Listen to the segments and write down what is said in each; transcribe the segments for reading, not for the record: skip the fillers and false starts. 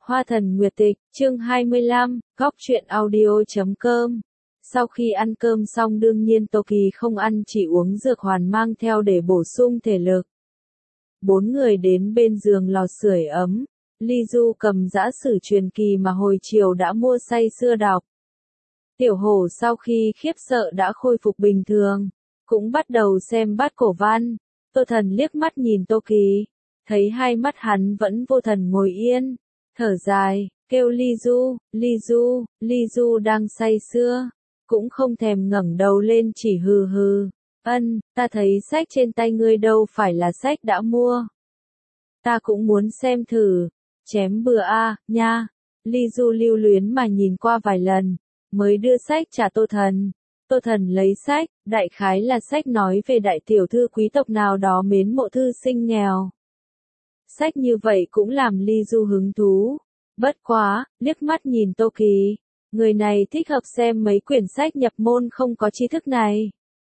Hoa thần nguyệt tịch, chương 25, góc truyện audio.com. Sau khi ăn cơm xong đương nhiên Tô Kỳ không ăn, chỉ uống dược hoàn mang theo để bổ sung thể lực. Bốn người đến bên giường lò sưởi ấm, Ly Du cầm dã sử truyền kỳ mà hồi chiều đã mua say sưa đọc. Tiểu Hổ sau khi khiếp sợ đã khôi phục bình thường, cũng bắt đầu xem bát cổ văn. Tô Thần liếc mắt nhìn Tô Kỳ, thấy hai mắt hắn vẫn vô thần ngồi yên, thở dài, kêu Ly Du, Ly Du, Ly Du đang say sưa, cũng không thèm ngẩng đầu lên, chỉ hừ hừ. Ta thấy sách trên tay ngươi đâu phải là sách đã mua. Ta cũng muốn xem thử, chém bừa nha. Ly Du lưu luyến mà nhìn qua vài lần, mới đưa sách trả Tô Thần. Tô Thần lấy sách, đại khái là sách nói về đại tiểu thư quý tộc nào đó mến mộ thư sinh nghèo. Sách như vậy cũng làm Ly Du hứng thú. Bất quá, liếc mắt nhìn Tô Kỳ, người này thích hợp xem mấy quyển sách nhập môn không có tri thức này.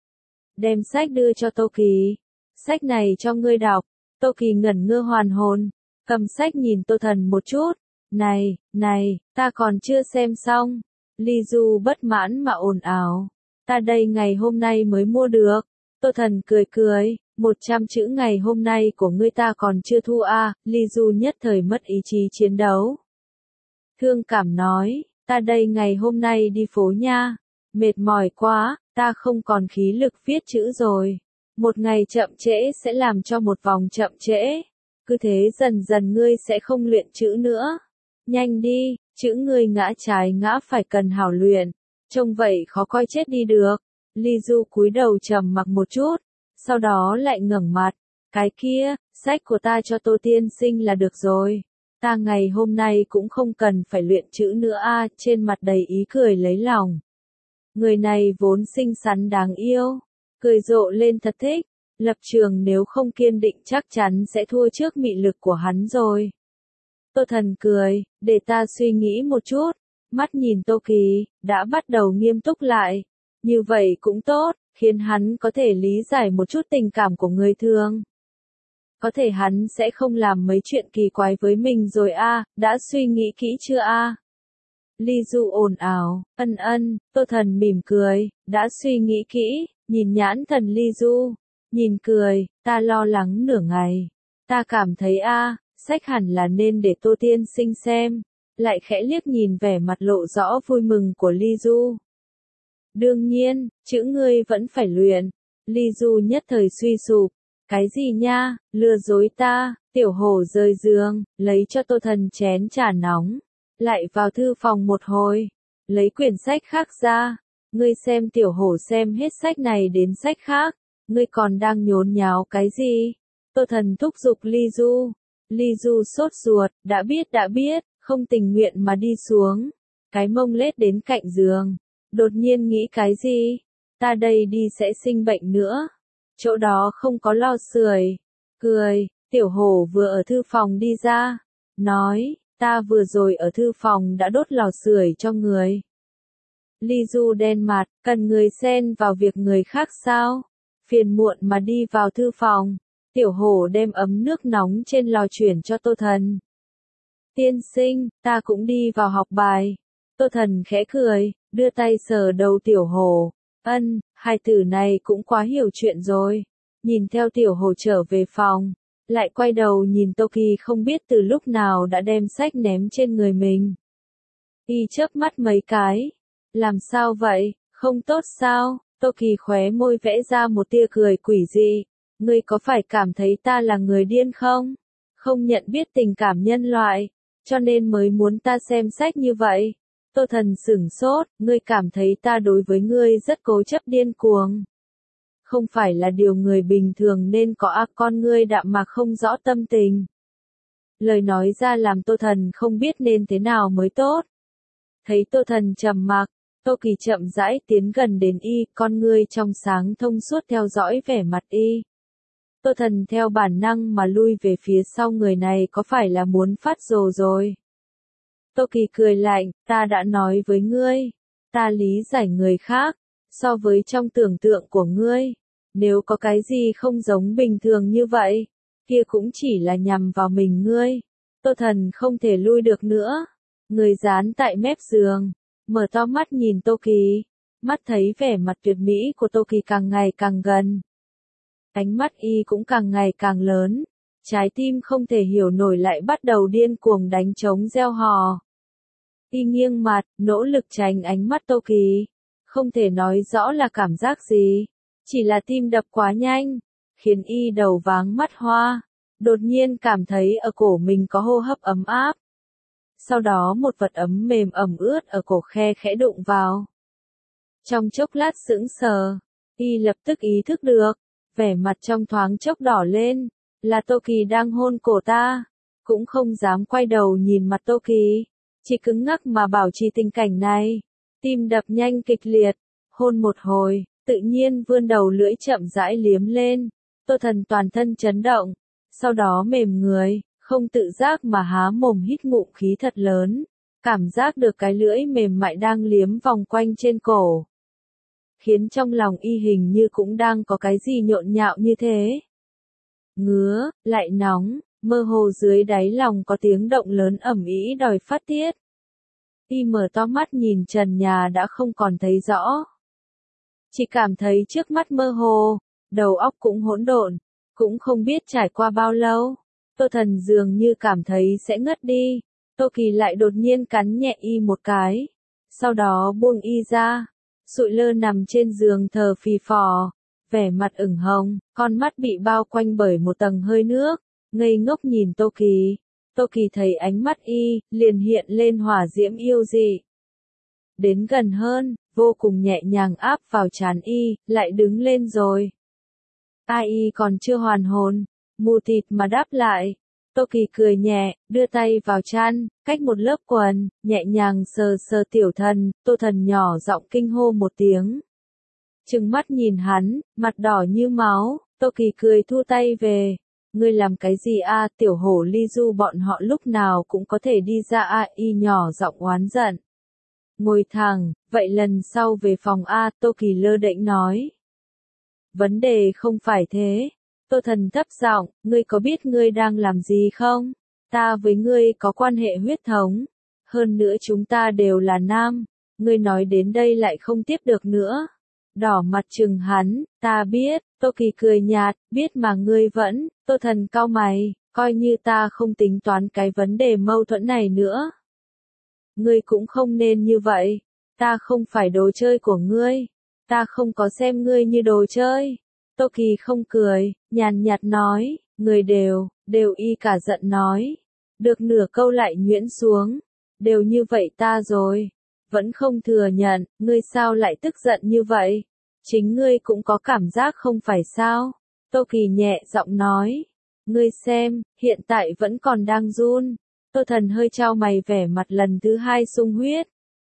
Đem sách đưa cho Tô Kỳ. Sách này cho ngươi đọc. Tô Kỳ ngẩn ngơ hoàn hồn, cầm sách nhìn Tô Thần một chút. Này, ta còn chưa xem xong. Ly Du bất mãn mà ồn ào. Ta đây ngày hôm nay mới mua được. Tô Thần cười, 100 chữ ngày hôm nay của ngươi ta còn chưa thu Ly Du nhất thời mất ý chí chiến đấu. Thương cảm nói, ta đây ngày hôm nay đi phố nha, mệt mỏi quá, ta không còn khí lực viết chữ rồi. Một ngày chậm trễ sẽ làm cho một vòng chậm trễ. Cứ thế dần dần ngươi sẽ không luyện chữ nữa. Nhanh đi, chữ ngươi ngã trái ngã phải cần hảo luyện. Trông vậy khó coi chết đi được. Ly Du cúi đầu trầm mặc một chút, sau đó lại ngẩng mặt. Cái kia, sách của ta cho Tô tiên sinh là được rồi. Ta ngày hôm nay cũng không cần phải luyện chữ nữa trên mặt đầy ý cười lấy lòng. Người này vốn xinh xắn đáng yêu, cười rộ lên thật thích, lập trường nếu không kiên định chắc chắn sẽ thua trước mị lực của hắn rồi. Tô Thần cười, để ta suy nghĩ một chút, mắt nhìn Tô Kỳ, đã bắt đầu nghiêm túc lại. Như vậy cũng tốt, khiến hắn có thể lý giải một chút tình cảm của người thường. Có thể hắn sẽ không làm mấy chuyện kỳ quái với mình rồi đã suy nghĩ kỹ chưa Ly Du ồn ào, Tô Thần mỉm cười, đã suy nghĩ kỹ, nhìn nhãn thần Ly Du, nhìn cười, ta lo lắng nửa ngày. Ta cảm thấy sách hẳn là nên để Tô tiên sinh xem, lại khẽ liếc nhìn vẻ mặt lộ rõ vui mừng của Ly Du. Đương nhiên, chữ ngươi vẫn phải luyện. Ly Du nhất thời suy sụp. Cái gì nha, lừa dối ta. Tiểu Hổ rời giường, lấy cho Tô Thần chén trà nóng, lại vào thư phòng một hồi, lấy quyển sách khác ra. Ngươi xem Tiểu Hổ xem hết sách này đến sách khác, ngươi còn đang nhốn nháo cái gì? Tô Thần thúc giục Ly Du. Ly Du sốt ruột, đã biết, không tình nguyện mà đi xuống, cái mông lết đến cạnh giường. Đột nhiên nghĩ cái gì? Ta đây đi sẽ sinh bệnh nữa. Chỗ đó không có lò sưởi. Cười, Tiểu Hổ vừa ở thư phòng đi ra, nói, ta vừa rồi ở thư phòng đã đốt lò sưởi cho người. Ly Du đen mặt, cần người xen vào việc người khác sao? Phiền muộn mà đi vào thư phòng. Tiểu Hổ đem ấm nước nóng trên lò chuyển cho Tô Thần. Tiên sinh, ta cũng đi vào học bài. Tô Thần khẽ cười, đưa tay sờ đầu Tiểu Hổ. Hai tử này cũng quá hiểu chuyện rồi. Nhìn theo Tiểu Hổ trở về phòng, lại quay đầu nhìn Tô Kỳ không biết từ lúc nào đã đem sách ném trên người mình. Y chớp mắt mấy cái. Làm sao vậy, không tốt sao? Tô Kỳ khóe môi vẽ ra một tia cười quỷ dị. Ngươi có phải cảm thấy ta là người điên không? Không nhận biết tình cảm nhân loại, cho nên mới muốn ta xem sách như vậy. Tô Thần sửng sốt, ngươi cảm thấy ta đối với ngươi rất cố chấp điên cuồng. Không phải là điều người bình thường nên có con ngươi đạm mạc không rõ tâm tình. Lời nói ra làm Tô Thần không biết nên thế nào mới tốt. Thấy Tô Thần trầm mặc, Tô Kỳ chậm rãi tiến gần đến y, con ngươi trong sáng thông suốt theo dõi vẻ mặt y. Tô Thần theo bản năng mà lui về phía sau, người này có phải là muốn phát rồ rồi. Tô Kỳ cười lạnh, ta đã nói với ngươi, ta lý giải người khác, so với trong tưởng tượng của ngươi, nếu có cái gì không giống bình thường như vậy, kia cũng chỉ là nhằm vào mình ngươi. Tô Thần không thể lui được nữa. Người dán tại mép giường, mở to mắt nhìn Tô Kỳ. Mắt thấy vẻ mặt tuyệt mỹ của Tô Kỳ càng ngày càng gần. Ánh mắt y cũng càng ngày càng lớn. Trái tim không thể hiểu nổi lại bắt đầu điên cuồng đánh trống reo hò. Y nghiêng mặt, nỗ lực tránh ánh mắt Tô Kỳ. Không thể nói rõ là cảm giác gì. Chỉ là tim đập quá nhanh, khiến y đầu váng mắt hoa. Đột nhiên cảm thấy ở cổ mình có hô hấp ấm áp. Sau đó một vật ấm mềm ẩm ướt ở cổ khe khẽ đụng vào. Trong chốc lát sững sờ, y lập tức ý thức được, vẻ mặt trong thoáng chốc đỏ lên, là Tô Kỳ đang hôn cổ ta, cũng không dám quay đầu nhìn mặt Tô Kỳ, chỉ cứng ngắc mà bảo trì tình cảnh này, tim đập nhanh kịch liệt, hôn một hồi, tự nhiên vươn đầu lưỡi chậm rãi liếm lên, Tô Thần toàn thân chấn động, sau đó mềm người, không tự giác mà há mồm hít ngụm khí thật lớn, cảm giác được cái lưỡi mềm mại đang liếm vòng quanh trên cổ. Khiến trong lòng y hình như cũng đang có cái gì nhộn nhạo như thế. Ngứa, lại nóng, mơ hồ dưới đáy lòng có tiếng động lớn ầm ĩ đòi phát tiết. Y mở to mắt nhìn trần nhà đã không còn thấy rõ. Chỉ cảm thấy trước mắt mơ hồ, đầu óc cũng hỗn độn, cũng không biết trải qua bao lâu. Tô Thần dường như cảm thấy sẽ ngất đi. Tô Kỳ lại đột nhiên cắn nhẹ y một cái. Sau đó buông y ra. Sụi lơ nằm trên giường thờ phì phò, vẻ mặt ửng hồng, con mắt bị bao quanh bởi một tầng hơi nước, ngây ngốc nhìn Tô Kỳ. Tô Kỳ thấy ánh mắt y, liền hiện lên hỏa diễm yêu dị. Đến gần hơn, vô cùng nhẹ nhàng áp vào trán y, lại đứng lên rồi. Y còn chưa hoàn hồn, mù tịt mà đáp lại. Tô Kỳ cười nhẹ, đưa tay vào chăn, cách một lớp quần, nhẹ nhàng sờ sờ tiểu thần, Tô Thần nhỏ giọng kinh hô một tiếng. Trừng mắt nhìn hắn, mặt đỏ như máu, Tô Kỳ cười thu tay về. Ngươi làm cái gì a? Tiểu hổ ly du bọn họ lúc nào cũng có thể đi ra y nhỏ giọng oán giận. Ngồi thẳng, vậy lần sau về phòng Tô Kỳ lơ đễnh nói. Vấn đề không phải thế. Tô Thần thấp giọng, ngươi có biết ngươi đang làm gì không? Ta với ngươi có quan hệ huyết thống. Hơn nữa chúng ta đều là nam. Ngươi nói đến đây lại không tiếp được nữa. Đỏ mặt trừng hắn, ta biết. Tô Kỳ cười nhạt, biết mà ngươi vẫn. Tô Thần cau mày, coi như ta không tính toán cái vấn đề mâu thuẫn này nữa. Ngươi cũng không nên như vậy. Ta không phải đồ chơi của ngươi. Ta không có xem ngươi như đồ chơi. Tô Kỳ không cười, nhàn nhạt nói, người đều y cả giận nói. Được nửa câu lại nhuyễn xuống. Đều như vậy ta rồi. Vẫn không thừa nhận, ngươi sao lại tức giận như vậy? Chính ngươi cũng có cảm giác không phải sao? Tô Kỳ nhẹ giọng nói. Ngươi xem, hiện tại vẫn còn đang run. Tô Thần hơi chau mày vẻ mặt lần thứ hai sung huyết.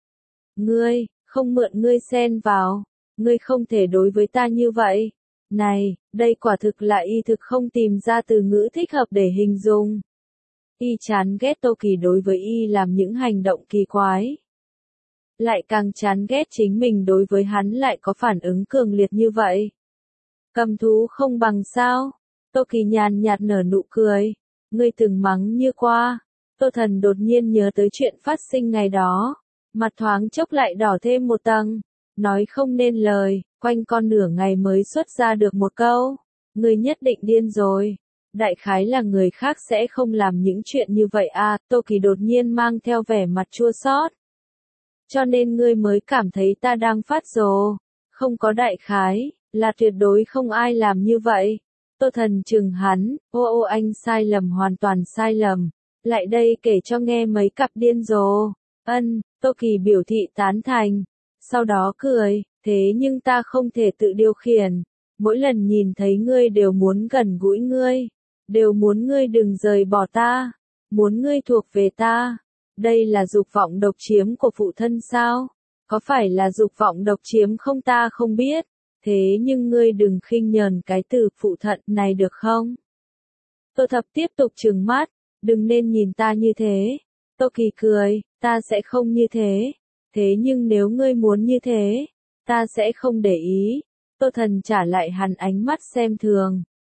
Ngươi, không mượn ngươi xen vào. Ngươi không thể đối với ta như vậy. Này, đây quả thực là y thực không tìm ra từ ngữ thích hợp để hình dung. Y chán ghét Tô Kỳ đối với y làm những hành động kỳ quái. Lại càng chán ghét chính mình đối với hắn lại có phản ứng cường liệt như vậy. Cầm thú không bằng sao? Tô Kỳ nhàn nhạt nở nụ cười. Ngươi từng mắng như qua. Tô Thần đột nhiên nhớ tới chuyện phát sinh ngày đó. Mặt thoáng chốc lại đỏ thêm một tầng. Nói không nên lời, quanh con nửa ngày mới xuất ra được một câu. Ngươi nhất định điên rồi. Đại khái là người khác sẽ không làm những chuyện như vậy Tô Kỳ đột nhiên mang theo vẻ mặt chua xót. Cho nên ngươi mới cảm thấy ta đang phát rồ. Không có đại khái, là tuyệt đối không ai làm như vậy. Tô Thần trừng hắn, ô anh sai lầm hoàn toàn sai lầm. Lại đây kể cho nghe mấy cặp điên rồ. Tô Kỳ biểu thị tán thành. Sau đó cười, thế nhưng ta không thể tự điều khiển. Mỗi lần nhìn thấy ngươi đều muốn gần gũi ngươi. Đều muốn ngươi đừng rời bỏ ta. Muốn ngươi thuộc về ta. Đây là dục vọng độc chiếm của phụ thân sao? Có phải là dục vọng độc chiếm không ta không biết. Thế nhưng ngươi đừng khinh nhờn cái từ phụ thân này được không? Tô Thập tiếp tục trừng mắt. Đừng nên nhìn ta như thế. Tô Kỳ cười, ta sẽ không như thế. Thế nhưng nếu ngươi muốn như thế, ta sẽ không để ý. Tô Thần trả lại hắn ánh mắt xem thường.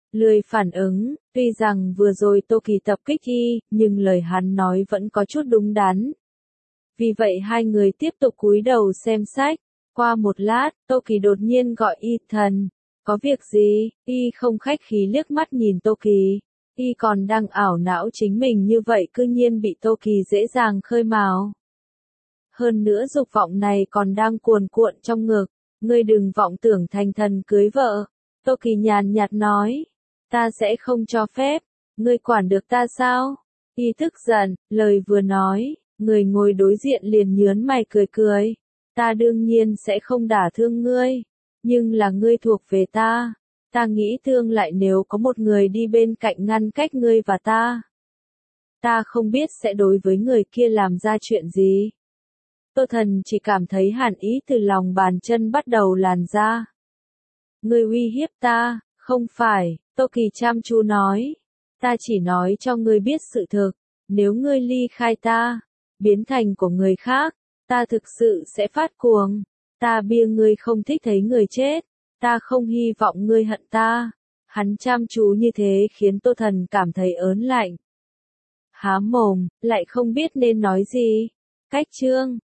lười phản ứng, tuy rằng vừa rồi Tô Kỳ tập kích y, nhưng lời hắn nói vẫn có chút đúng đắn. Vì vậy hai người tiếp tục cúi đầu xem sách. Qua một lát, Tô Kỳ đột nhiên gọi Ethan. Có việc gì? Y không khách khí liếc mắt nhìn Tô Kỳ. Y còn đang ảo não chính mình như vậy cư nhiên bị Tô Kỳ dễ dàng khơi mào. Hơn nữa dục vọng này còn đang cuồn cuộn trong ngực. Ngươi đừng vọng tưởng thành thần cưới vợ. Tô Kỳ nhàn nhạt nói. Ta sẽ không cho phép. Ngươi quản được ta sao? Y tức giận, lời vừa nói, người ngồi đối diện liền nhớn mày cười cười. Ta đương nhiên sẽ không đả thương ngươi. Nhưng là ngươi thuộc về ta. Ta nghĩ thương lại nếu có một người đi bên cạnh ngăn cách ngươi và ta. Ta không biết sẽ đối với người kia làm ra chuyện gì. Tô Thần chỉ cảm thấy hàn ý từ lòng bàn chân bắt đầu làn ra. Ngươi uy hiếp ta, không phải, Tô Kỳ chăm chú nói. Ta chỉ nói cho ngươi biết sự thực, nếu ngươi ly khai ta, biến thành của người khác, ta thực sự sẽ phát cuồng. Ta bia ngươi không thích thấy người chết, ta không hy vọng ngươi hận ta. Hắn chăm chú như thế khiến Tô Thần cảm thấy ớn lạnh. Há mồm, lại không biết nên nói gì. Cách chương